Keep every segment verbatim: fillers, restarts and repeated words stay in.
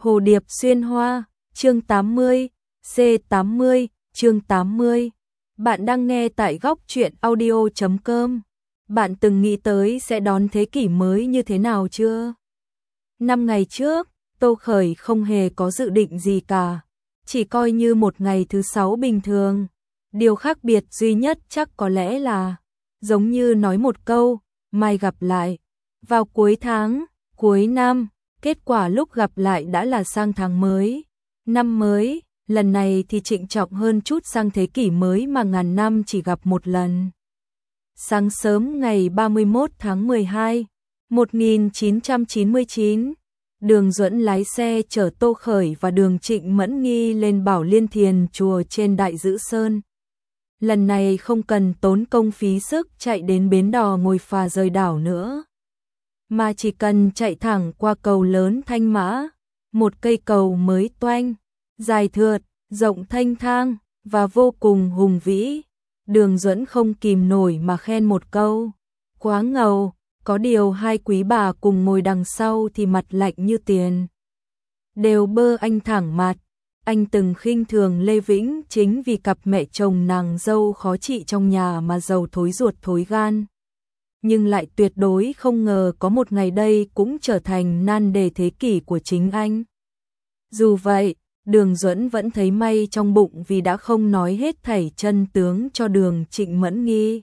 Hồ điệp xuyên hoa, chương tám mươi, C tám mươi, chương tám mươi. Bạn đang nghe tại góc truyện audio chấm com. Bạn từng nghĩ tới sẽ đón thế kỷ mới như thế nào chưa? Năm ngày trước, Tô Khởi không hề có dự định gì cả, chỉ coi như một ngày thứ sáu bình thường. Điều khác biệt duy nhất chắc có lẽ là, giống như nói một câu, mai gặp lại, vào cuối tháng, cuối năm. Kết quả lúc gặp lại đã là sang tháng mới, năm mới, lần này thì trịnh trọng hơn chút, sang thế kỷ mới mà ngàn năm chỉ gặp một lần. Sáng sớm ngày ba mươi mốt tháng mười hai, một nghìn chín trăm chín mươi chín, Đường Duẫn lái xe chở Tô Khởi và Đường Trịnh Mẫn Nghi lên Bảo Liên Thiền chùa trên Đại Dữ Sơn. Lần này không cần tốn công phí sức chạy đến bến đò ngồi phà rời đảo nữa, mà chỉ cần chạy thẳng qua cầu lớn Thanh Mã, một cây cầu mới toanh, dài thượt, rộng thanh thang và vô cùng hùng vĩ. Đường Duẫn không kìm nổi mà khen một câu, quá ngầu, có điều hai quý bà cùng ngồi đằng sau thì mặt lạnh như tiền. Đều bơ anh thẳng mặt, anh từng khinh thường Lê Vĩnh chính vì cặp mẹ chồng nàng dâu khó trị trong nhà mà giàu thối ruột thối gan. Nhưng lại tuyệt đối không ngờ có một ngày đây cũng trở thành nan đề thế kỷ của chính anh. Dù vậy, Đường Duẫn vẫn thấy may trong bụng vì đã không nói hết thảy chân tướng cho Đường Trịnh Mẫn Nghi.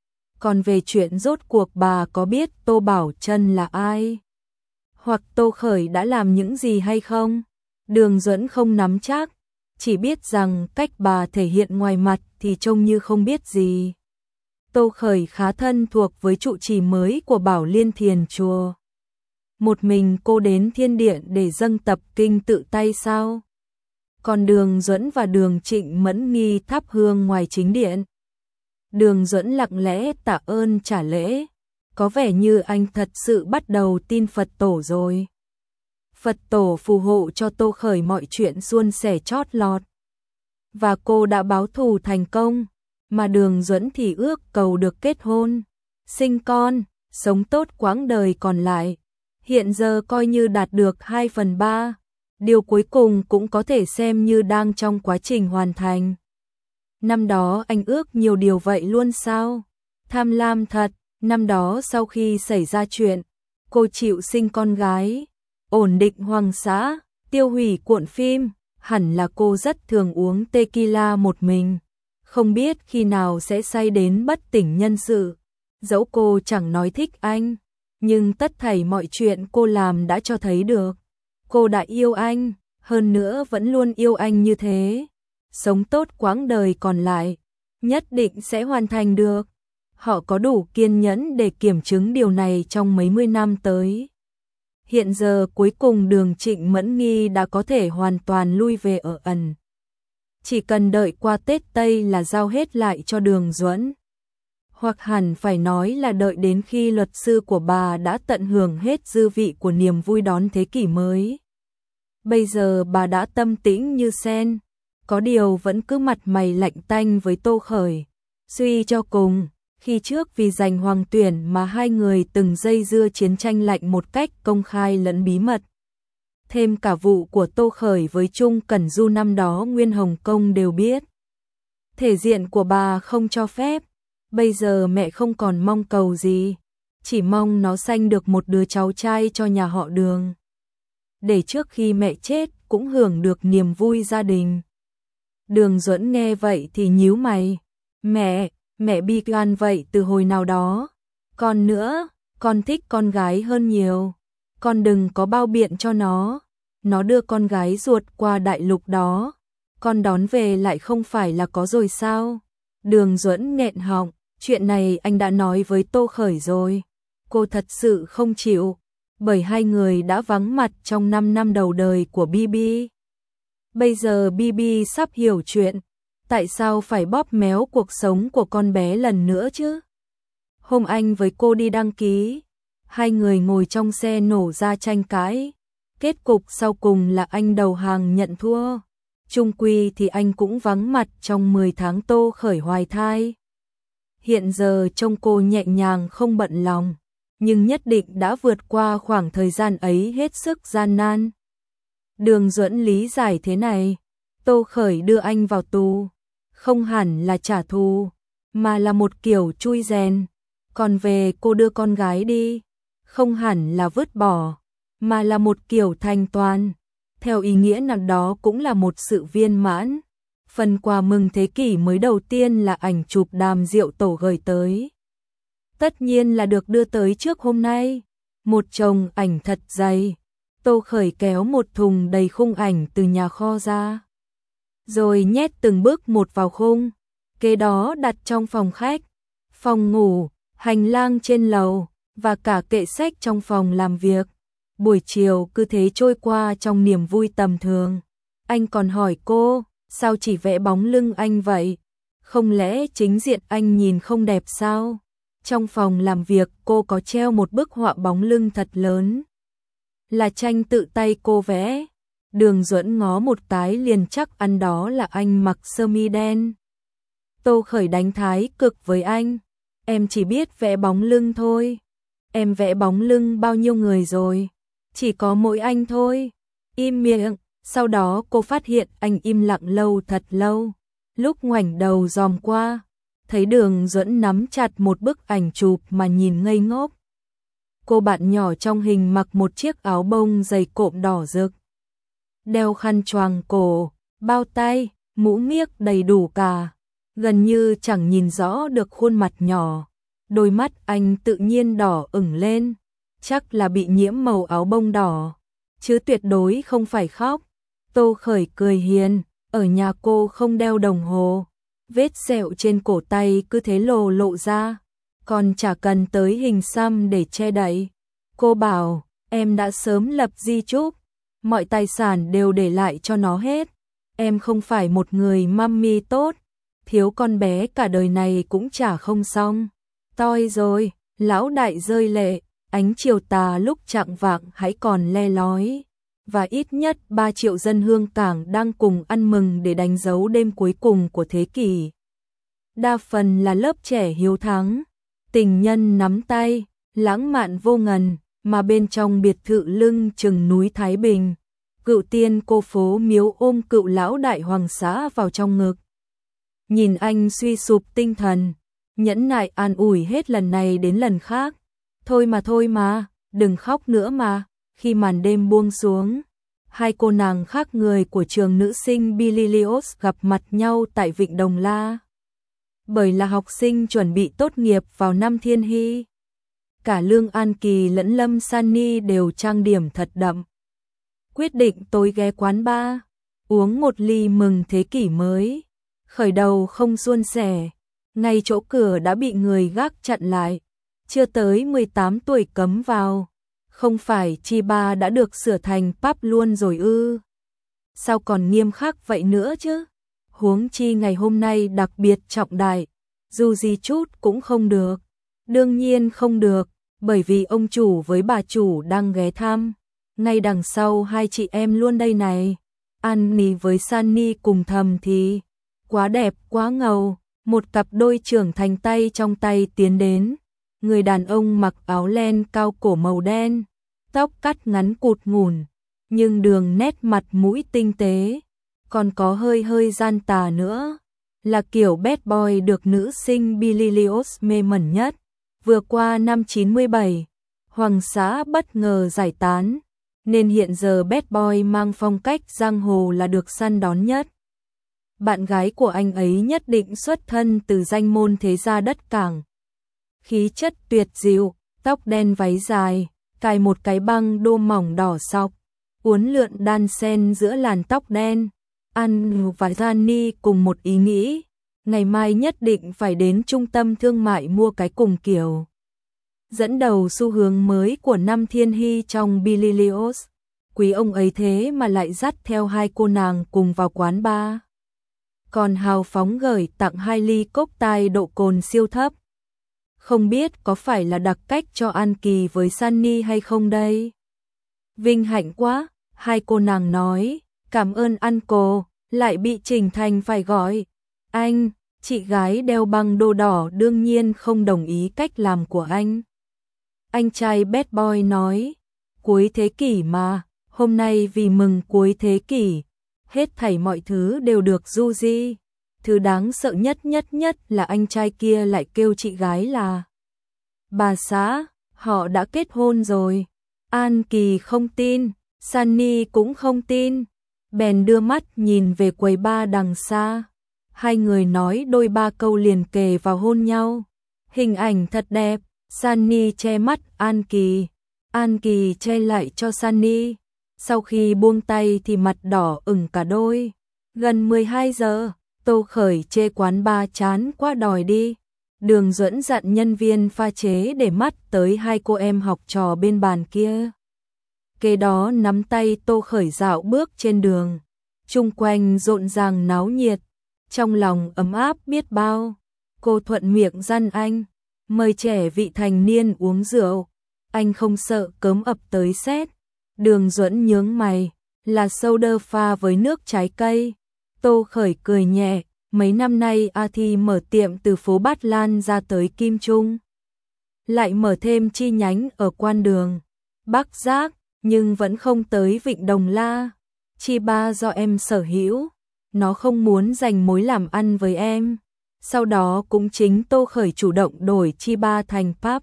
Còn về chuyện rốt cuộc bà có biết Tô Bảo Trân là ai, hoặc Tô Khởi đã làm những gì hay không, Đường Duẫn không nắm chắc, chỉ biết rằng cách bà thể hiện ngoài mặt thì trông như không biết gì. Tô Khởi khá thân thuộc với trụ trì mới của Bảo Liên Thiền chùa. Một mình cô đến thiên điện để dâng tập kinh tự tay sao? Còn Đường Duẫn và Đường Trịnh Mẫn Nghi thắp hương ngoài chính điện. Đường Duẫn lặng lẽ tạ ơn trả lễ, có vẻ như anh thật sự bắt đầu tin Phật tổ rồi. Phật tổ phù hộ cho Tô Khởi mọi chuyện suôn sẻ chót lọt, và cô đã báo thù thành công. Mà Đường Duẫn thì ước cầu được kết hôn, sinh con, sống tốt quãng đời còn lại. Hiện giờ coi như đạt được hai phần ba, điều cuối cùng cũng có thể xem như đang trong quá trình hoàn thành. Năm đó anh ước nhiều điều vậy luôn sao? Tham lam thật, năm đó sau khi xảy ra chuyện, cô chịu sinh con gái, ổn định hoàng xã, tiêu hủy cuộn phim, hẳn là cô rất thường uống tequila một mình. Không biết khi nào sẽ say đến bất tỉnh nhân sự. Dẫu cô chẳng nói thích anh, nhưng tất thảy mọi chuyện cô làm đã cho thấy được cô đã yêu anh, hơn nữa vẫn luôn yêu anh như thế. Sống tốt quãng đời còn lại, nhất định sẽ hoàn thành được. Họ có đủ kiên nhẫn để kiểm chứng điều này trong mấy mươi năm tới. Hiện giờ cuối cùng Đường Trịnh Mẫn Nghi đã có thể hoàn toàn lui về ở ẩn. Chỉ cần đợi qua Tết Tây là giao hết lại cho Đường Duẫn. Hoặc hẳn phải nói là đợi đến khi luật sư của bà đã tận hưởng hết dư vị của niềm vui đón thế kỷ mới. Bây giờ bà đã tâm tĩnh như sen, có điều vẫn cứ mặt mày lạnh tanh với Tô Khởi. Suy cho cùng, khi trước vì giành hoàng tuyển mà hai người từng dây dưa chiến tranh lạnh một cách công khai lẫn bí mật. Thêm cả vụ của Tô Khởi với Trung Cẩn Du năm đó nguyên Hồng Kông đều biết. Thể diện của bà không cho phép, bây giờ mẹ không còn mong cầu gì, chỉ mong nó sanh được một đứa cháu trai cho nhà họ Đường, để trước khi mẹ chết cũng hưởng được niềm vui gia đình. Đường Duẫn nghe vậy thì nhíu mày, mẹ, mẹ bi gan vậy từ hồi nào đó, còn nữa, con thích con gái hơn nhiều. Con đừng có bao biện cho nó, nó đưa con gái ruột qua đại lục đó, con đón về lại không phải là có rồi sao? Đường Duẫn nghẹn họng, chuyện này anh đã nói với Tô Khởi rồi. Cô thật sự không chịu, bởi hai người đã vắng mặt trong năm năm đầu đời của Bi Bi. Bây giờ Bi Bi sắp hiểu chuyện, tại sao phải bóp méo cuộc sống của con bé lần nữa chứ? Hôm anh với cô đi đăng ký, hai người ngồi trong xe nổ ra tranh cãi. Kết cục sau cùng là anh đầu hàng nhận thua. Chung quy thì anh cũng vắng mặt trong mười tháng Tô Khởi hoài thai. Hiện giờ trông cô nhẹ nhàng không bận lòng, nhưng nhất định đã vượt qua khoảng thời gian ấy hết sức gian nan. Đường Duẫn lý giải thế này, Tô Khởi đưa anh vào tù, không hẳn là trả thù, mà là một kiểu chui rèn. Còn về cô đưa con gái đi, không hẳn là vứt bỏ, mà là một kiểu thành toàn. Theo ý nghĩa nào đó cũng là một sự viên mãn. Phần quà mừng thế kỷ mới đầu tiên là ảnh chụp Đàm Diệu Tổ gửi tới. Tất nhiên là được đưa tới trước hôm nay. Một chồng ảnh thật dày. Tô Khởi kéo một thùng đầy khung ảnh từ nhà kho ra, rồi nhét từng bước một vào khung. Kế đó đặt trong phòng khách, phòng ngủ, hành lang trên lầu và cả kệ sách trong phòng làm việc. Buổi chiều cứ thế trôi qua trong niềm vui tầm thường. Anh còn hỏi cô, sao chỉ vẽ bóng lưng anh vậy? Không lẽ chính diện anh nhìn không đẹp sao? Trong phòng làm việc cô có treo một bức họa bóng lưng thật lớn. Là tranh tự tay cô vẽ. Đường Duẫn ngó một cái liền chắc ăn đó là anh mặc sơ mi đen. Tô Khởi đánh thái cực với anh. Em chỉ biết vẽ bóng lưng thôi. Em vẽ bóng lưng bao nhiêu người rồi? Chỉ có mỗi anh thôi. Im miệng. Sau đó cô phát hiện anh im lặng lâu thật lâu. Lúc ngoảnh đầu dòm qua, thấy Đường Duẫn nắm chặt một bức ảnh chụp mà nhìn ngây ngốc. Cô bạn nhỏ trong hình mặc một chiếc áo bông dày cộm đỏ rực, đeo khăn choàng cổ, bao tay, mũ miếc đầy đủ cả, gần như chẳng nhìn rõ được khuôn mặt nhỏ. Đôi mắt anh tự nhiên đỏ ửng lên, chắc là bị nhiễm màu áo bông đỏ, chứ tuyệt đối không phải khóc. Tô Khởi cười hiền, ở nhà cô không đeo đồng hồ, vết sẹo trên cổ tay cứ thế lồ lộ ra, còn chả cần tới hình xăm để che đậy. Cô bảo, em đã sớm lập di chúc, mọi tài sản đều để lại cho nó hết. Em không phải một người mummy tốt, thiếu con bé cả đời này cũng chả không xong. Toi rồi, lão đại rơi lệ, ánh chiều tà lúc chạng vạng hãy còn le lói. Và ít nhất ba triệu dân Hương Cảng đang cùng ăn mừng để đánh dấu đêm cuối cùng của thế kỷ. Đa phần là lớp trẻ hiếu thắng, tình nhân nắm tay, lãng mạn vô ngần, mà bên trong biệt thự lưng chừng núi Thái Bình, cựu tiên cô phố miếu ôm cựu lão đại hoàng xã vào trong ngực. Nhìn anh suy sụp tinh thần, nhẫn nại an ủi hết lần này đến lần khác. Thôi mà thôi mà, đừng khóc nữa mà. Khi màn đêm buông xuống, hai cô nàng khác người của trường nữ sinh Bililios gặp mặt nhau tại Vịnh Đồng La. Bởi là học sinh chuẩn bị tốt nghiệp vào năm Thiên Hy. Cả Lương An Kỳ lẫn Lâm Sunny đều trang điểm thật đậm. Quyết định tối ghé quán bar, uống một ly mừng thế kỷ mới. Khởi đầu không suôn sẻ, ngay chỗ cửa đã bị người gác chặn lại. Chưa tới mười tám tuổi cấm vào. Không phải chi ba đã được sửa thành pub luôn rồi ư? Sao còn nghiêm khắc vậy nữa chứ? Huống chi ngày hôm nay đặc biệt trọng đại, dù gì chút cũng không được. Đương nhiên không được, bởi vì ông chủ với bà chủ đang ghé thăm. Ngay đằng sau hai chị em luôn đây này. Annie với Sunny cùng thầm thì quá đẹp, quá ngầu. Một cặp đôi trưởng thành tay trong tay tiến đến. Người đàn ông mặc áo len cao cổ màu đen, tóc cắt ngắn cụt ngủn, nhưng đường nét mặt mũi tinh tế, còn có hơi hơi gian tà nữa, là kiểu bad boy được nữ sinh Bililios mê mẩn nhất. Vừa qua năm chín mươi bảy, Hoàng xã bất ngờ giải tán, nên hiện giờ bad boy mang phong cách giang hồ là được săn đón nhất. Bạn gái của anh ấy nhất định xuất thân từ danh môn thế gia đất cảng. Khí chất tuyệt dịu, tóc đen váy dài, cài một cái băng đô mỏng đỏ sọc, uốn lượn đan sen giữa làn tóc đen. An và Gianni cùng một ý nghĩ, ngày mai nhất định phải đến trung tâm thương mại mua cái cùng kiểu. Dẫn đầu xu hướng mới của năm Thiên Hy trong Bililios, quý ông ấy thế mà lại dắt theo hai cô nàng cùng vào quán bar. Còn hào phóng gửi tặng hai ly cốc tai độ cồn siêu thấp. Không biết có phải là đặc cách cho An Kỳ với Sunny hay không đây? Vinh hạnh quá, hai cô nàng nói, cảm ơn uncle, lại bị Trình Thành phải gọi. Anh, chị gái đeo băng đô đỏ đương nhiên không đồng ý cách làm của anh. Anh trai bad boy nói, cuối thế kỷ mà, Hôm nay vì mừng cuối thế kỷ, hết thảy mọi thứ đều được du di. Thứ đáng sợ nhất nhất nhất là anh trai kia lại kêu chị gái là bà xã, họ đã kết hôn rồi. An Kỳ không tin, Sunny cũng không tin, bèn đưa mắt nhìn về quầy bar đằng xa. Hai người nói đôi ba câu liền kề vào hôn nhau. Hình ảnh thật đẹp, Sunny che mắt An Kỳ, An Kỳ che lại cho Sunny. Sau khi buông tay thì mặt đỏ ửng cả đôi. Gần mười hai giờ, Tô Khởi chê quán bar chán quá đòi đi. Đường Duẫn dặn nhân viên pha chế để mắt tới hai cô em học trò bên bàn kia. Kế đó nắm tay Tô Khởi dạo bước trên đường. Chung quanh rộn ràng náo nhiệt, trong lòng ấm áp biết bao. Cô thuận miệng dặn anh, mời trẻ vị thành niên uống rượu. Anh không sợ cớm ập tới xét. Đường Duẫn nhướng mày, là soda pha với nước trái cây. Tô Khởi cười nhẹ, mấy năm nay A Thi mở tiệm từ phố Bát Lan ra tới Kim Trung. Lại mở thêm chi nhánh ở Quan Đường, Bắc Giác, nhưng vẫn không tới Vịnh Đồng La. Chi ba do em sở hữu, nó không muốn dành mối làm ăn với em. Sau đó cũng chính Tô Khởi chủ động đổi chi ba thành pub,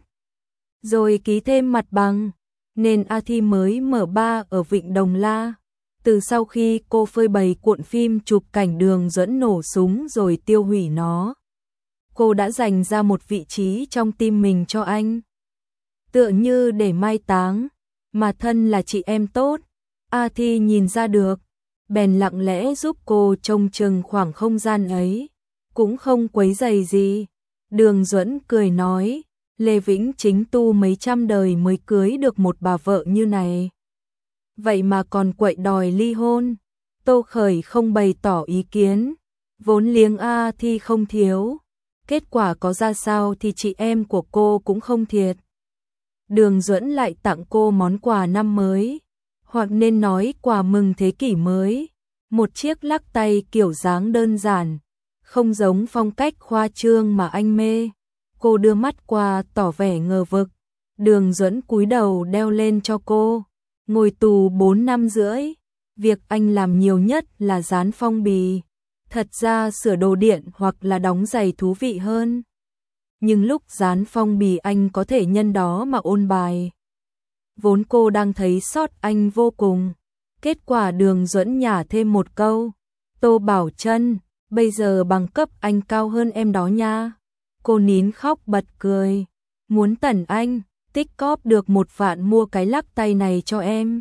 rồi ký thêm mặt bằng, nên A Thi mới mở bar ở Vịnh Đồng La. Từ sau khi cô phơi bày cuộn phim chụp cảnh Đường Duẫn nổ súng rồi tiêu hủy nó, cô đã dành ra một vị trí trong tim mình cho anh. Tựa như để mai táng, mà thân là chị em tốt. A Thi nhìn ra được, bèn lặng lẽ giúp cô trông chừng khoảng không gian ấy, cũng không quấy rầy gì. Đường Duẫn cười nói, Lê Vĩnh Chính tu mấy trăm đời mới cưới được một bà vợ như này, vậy mà còn quậy đòi ly hôn. Tô Khởi không bày tỏ ý kiến, vốn liếng A Thi không thiếu, kết quả có ra sao thì chị em của cô cũng không thiệt. Đường Duẫn lại tặng cô món quà năm mới, hoặc nên nói quà mừng thế kỷ mới, một chiếc lắc tay kiểu dáng đơn giản, không giống phong cách khoa trương mà anh mê. Cô đưa mắt qua tỏ vẻ ngờ vực. Đường Duẫn cúi đầu đeo lên cho cô. Ngồi tù bốn năm rưỡi, việc anh làm nhiều nhất là dán phong bì. Thật ra sửa đồ điện hoặc là đóng giày thú vị hơn. Nhưng lúc dán phong bì anh có thể nhân đó mà ôn bài. Vốn cô đang thấy sót anh vô cùng. Kết quả Đường Duẫn nhả thêm một câu. Tô Bảo Trân, bây giờ bằng cấp anh cao hơn em đó nha. Cô nín khóc bật cười. Muốn tẩn anh, tích cóp được một vạn mua cái lắc tay này cho em.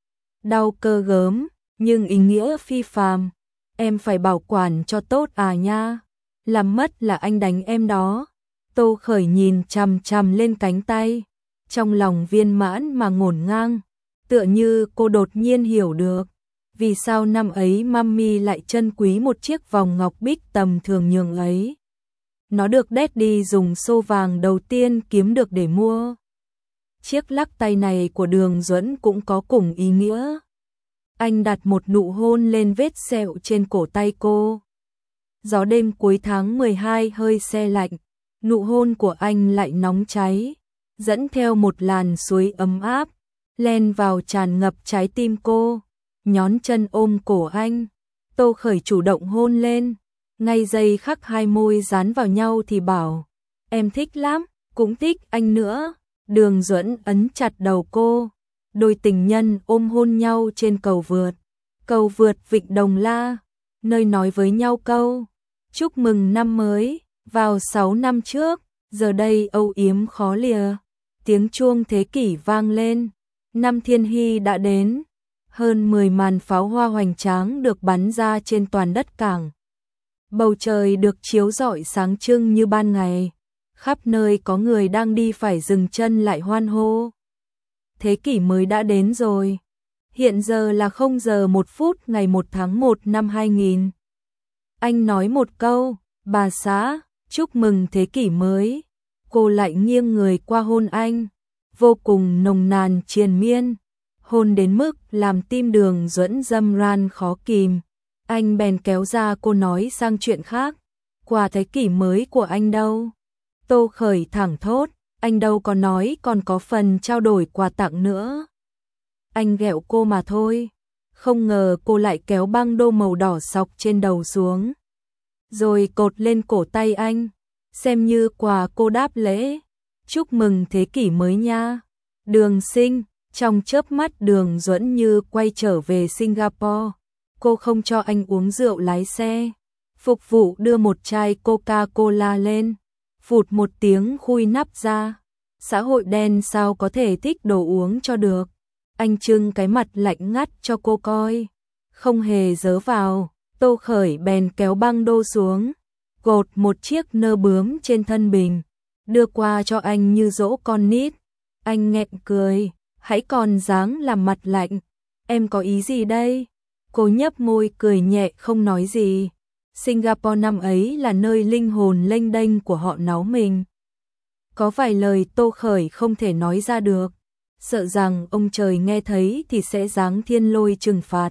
Đau cơ gớm, nhưng ý nghĩa phi phàm. Em phải bảo quản cho tốt à nha. Làm mất là anh đánh em đó. Tô Khởi nhìn chằm chằm lên cánh tay, trong lòng viên mãn mà ngổn ngang. Tựa như cô đột nhiên hiểu được vì sao năm ấy Mummy lại trân quý một chiếc vòng ngọc bích tầm thường nhường ấy. Nó được Daddy dùng xô vàng đầu tiên kiếm được để mua. Chiếc lắc tay này của Đường Duẫn cũng có cùng ý nghĩa. Anh đặt một nụ hôn lên vết sẹo trên cổ tay cô. Gió đêm cuối tháng mười hai hơi se lạnh, nụ hôn của anh lại nóng cháy, dẫn theo một làn suối ấm áp, len vào tràn ngập trái tim cô. Nhón chân ôm cổ anh, Tô Khởi chủ động hôn lên. Ngay giây khắc hai môi dán vào nhau thì bảo, em thích lắm, cũng thích anh nữa. Đường Duẫn ấn chặt đầu cô. Đôi tình nhân ôm hôn nhau trên cầu vượt. Cầu vượt Vịnh Đồng La, nơi nói với nhau câu chúc mừng năm mới, vào sáu năm trước, giờ đây âu yếm khó lìa. Tiếng chuông thế kỷ vang lên, năm Thiên Hy đã đến. Hơn mười màn pháo hoa hoành tráng được bắn ra trên toàn đất cảng. Bầu trời được chiếu rọi sáng trưng như ban ngày. Khắp nơi có người đang đi phải dừng chân lại hoan hô. Thế kỷ mới đã đến rồi. Hiện giờ là không giờ một phút ngày một tháng một năm hai nghìn. Anh nói một câu, bà xã, chúc mừng thế kỷ mới. Cô lại nghiêng người qua hôn anh, vô cùng nồng nàn triền miên. Hôn đến mức làm tim Đường Duẫn dâm ran khó kìm. Anh bèn kéo ra cô nói sang chuyện khác. Quà thế kỷ mới của anh đâu? Tô Khởi thẳng thốt, anh đâu có nói còn có phần trao đổi quà tặng nữa. anh ghẹo cô mà thôi. Không ngờ cô lại kéo băng đô màu đỏ sọc trên đầu xuống, rồi cột lên cổ tay anh, xem như quà cô đáp lễ. Chúc mừng thế kỷ mới nha, Đường Sinh. Trong chớp mắt Đường Duẫn như quay trở về Singapore. Cô không cho anh uống rượu lái xe. Phục vụ đưa một chai Coca-Cola lên, phụt một tiếng khui nắp ra. Xã hội đen sao có thể thích đồ uống cho được. Anh trưng cái mặt lạnh ngắt cho cô coi, không hề dớ vào. Tô Khởi bèn kéo băng đô xuống, gột một chiếc nơ bướm trên thân bình, đưa qua cho anh như dỗ con nít. Anh nghẹn cười, hãy còn dáng làm mặt lạnh. Em có ý gì đây? Cô nhấp môi cười nhẹ không nói gì. Singapore năm ấy là nơi linh hồn lênh đênh của họ náu mình. Có vài lời Tô Khởi không thể nói ra được, sợ rằng ông trời nghe thấy thì sẽ giáng thiên lôi trừng phạt.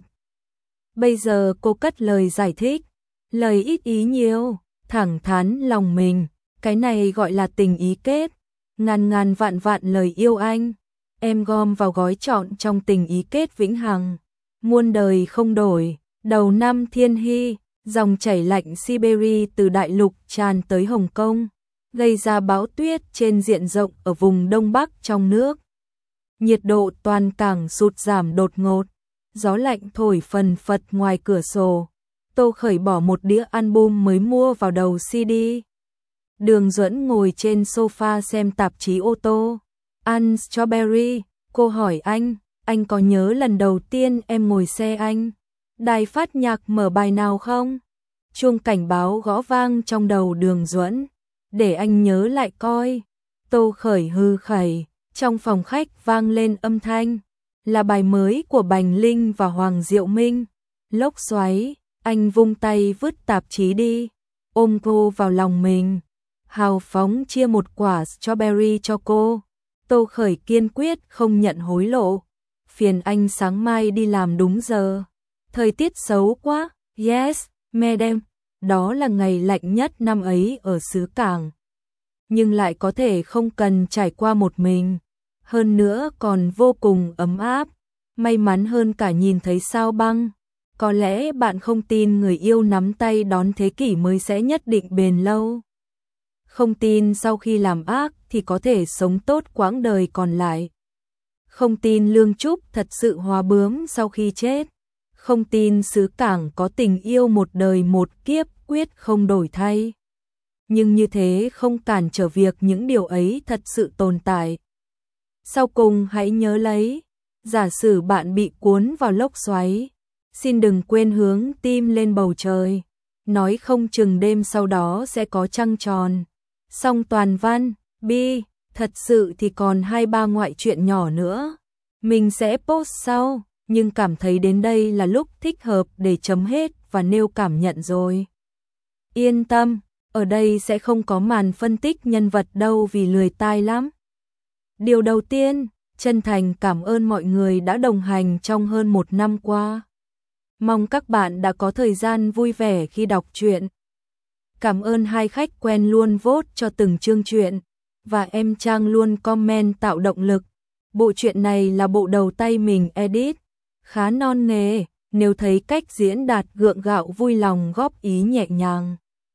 Bây giờ cô cất lời giải thích, lời ít ý nhiều, thẳng thắn lòng mình, cái này gọi là tình ý kết. Ngàn ngàn vạn vạn lời yêu anh, em gom vào gói trọn trong tình ý kết vĩnh hằng, muôn đời không đổi. Đầu năm Thiên Hy, dòng chảy lạnh Siberia từ đại lục tràn tới Hồng Kông, gây ra bão tuyết trên diện rộng ở vùng Đông Bắc trong nước. Nhiệt độ toàn cảng sụt giảm đột ngột, gió lạnh thổi phần phật ngoài cửa sổ. Tô Khởi bỏ một đĩa album mới mua vào đầu xê đê. Đường Duẫn ngồi trên sofa xem tạp chí ô tô, ăn strawberry. Cô hỏi anh, anh có nhớ lần đầu tiên em ngồi xe anh, đài phát nhạc mở bài nào không? Chuông cảnh báo gõ vang trong đầu Đường Duẫn, để anh nhớ lại coi. Tô Khởi hư khẩy, trong phòng khách vang lên âm thanh, là bài mới của Bành Linh và Hoàng Diệu Minh, Lốc Xoáy. Anh vung tay vứt tạp chí đi, ôm cô vào lòng mình, hào phóng chia một quả strawberry cho cô. Tô Khởi kiên quyết không nhận hối lộ, phiền anh sáng mai đi làm đúng giờ. Thời tiết xấu quá. Yes, madam. Đó là ngày lạnh nhất năm ấy ở xứ Cảng, nhưng lại có thể không cần trải qua một mình, hơn nữa còn vô cùng ấm áp, may mắn hơn cả nhìn thấy sao băng. Có lẽ bạn không tin người yêu nắm tay đón thế kỷ mới sẽ nhất định bền lâu. Không tin sau khi làm ác thì có thể sống tốt quãng đời còn lại. Không tin Lương Trúc thật sự hóa bướm sau khi chết. Không tin xứ Cảng có tình yêu một đời một kiếp quyết không đổi thay. Nhưng như thế không cản trở việc những điều ấy thật sự tồn tại. Sau cùng hãy nhớ lấy, giả sử bạn bị cuốn vào lốc xoáy, xin đừng quên hướng tim lên bầu trời, nói không chừng đêm sau đó sẽ có trăng tròn. Xong toàn văn, bi, thật sự thì còn hai ba ngoại truyện nhỏ nữa. Mình sẽ post sau, nhưng cảm thấy đến đây là lúc thích hợp để chấm hết và nêu cảm nhận rồi. Yên tâm, ở đây sẽ không có màn phân tích nhân vật đâu vì lười tai lắm. Điều đầu tiên, chân thành cảm ơn mọi người đã đồng hành trong hơn một năm qua. Mong các bạn đã có thời gian vui vẻ khi đọc truyện. Cảm ơn hai khách quen luôn vote cho từng chương truyện, và em Trang luôn comment tạo động lực. Bộ truyện này là bộ đầu tay mình edit, khá non nề, nếu thấy cách diễn đạt gượng gạo vui lòng góp ý nhẹ nhàng.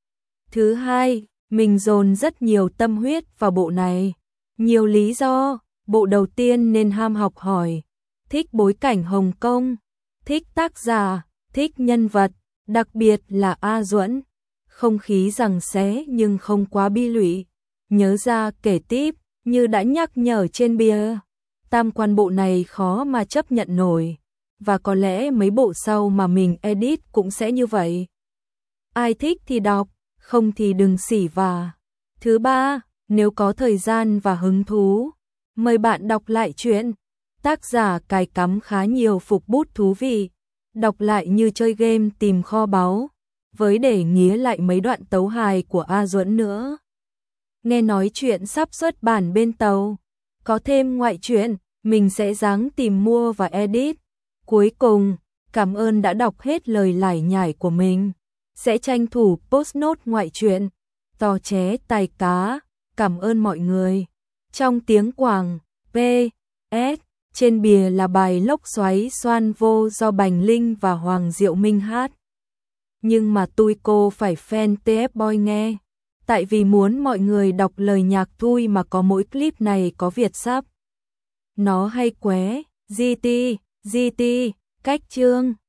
Thứ hai, mình dồn rất nhiều tâm huyết vào bộ này. Nhiều lý do, bộ đầu tiên nên ham học hỏi, thích bối cảnh Hồng Kông, thích tác giả, thích nhân vật, đặc biệt là A Duẫn. Không khí giằng xé nhưng không quá bi lụy. Nhớ ra kể tiếp, như đã nhắc nhở trên bìa, tam quan bộ này khó mà chấp nhận nổi, và có lẽ mấy bộ sau mà mình edit cũng sẽ như vậy. Ai thích thì đọc, không thì đừng xỉ vả. Thứ ba, nếu có thời gian và hứng thú, mời bạn đọc lại truyện. Tác giả cài cắm khá nhiều phục bút thú vị, đọc lại như chơi game tìm kho báu, với để nghía lại mấy đoạn tấu hài của A Duẫn nữa. Nghe nói chuyện sắp xuất bản bên Tàu, có thêm ngoại truyện, mình sẽ ráng tìm mua và edit. Cuối cùng, cảm ơn đã đọc hết lời lải nhải của mình. Sẽ tranh thủ post note ngoại truyện, to ché tài cá, cảm ơn mọi người. Trong tiếng Quảng, P S Trên bìa là bài Lốc xoáy xoan vô do Bành Linh và Hoàng Diệu Minh hát. Nhưng mà tui cô phải fan tê ép Boy nghe. Tại vì muốn mọi người đọc lời nhạc tui mà có mỗi clip này có Việt sắp. Nó hay quá, giê tê, giê tê, cách chương.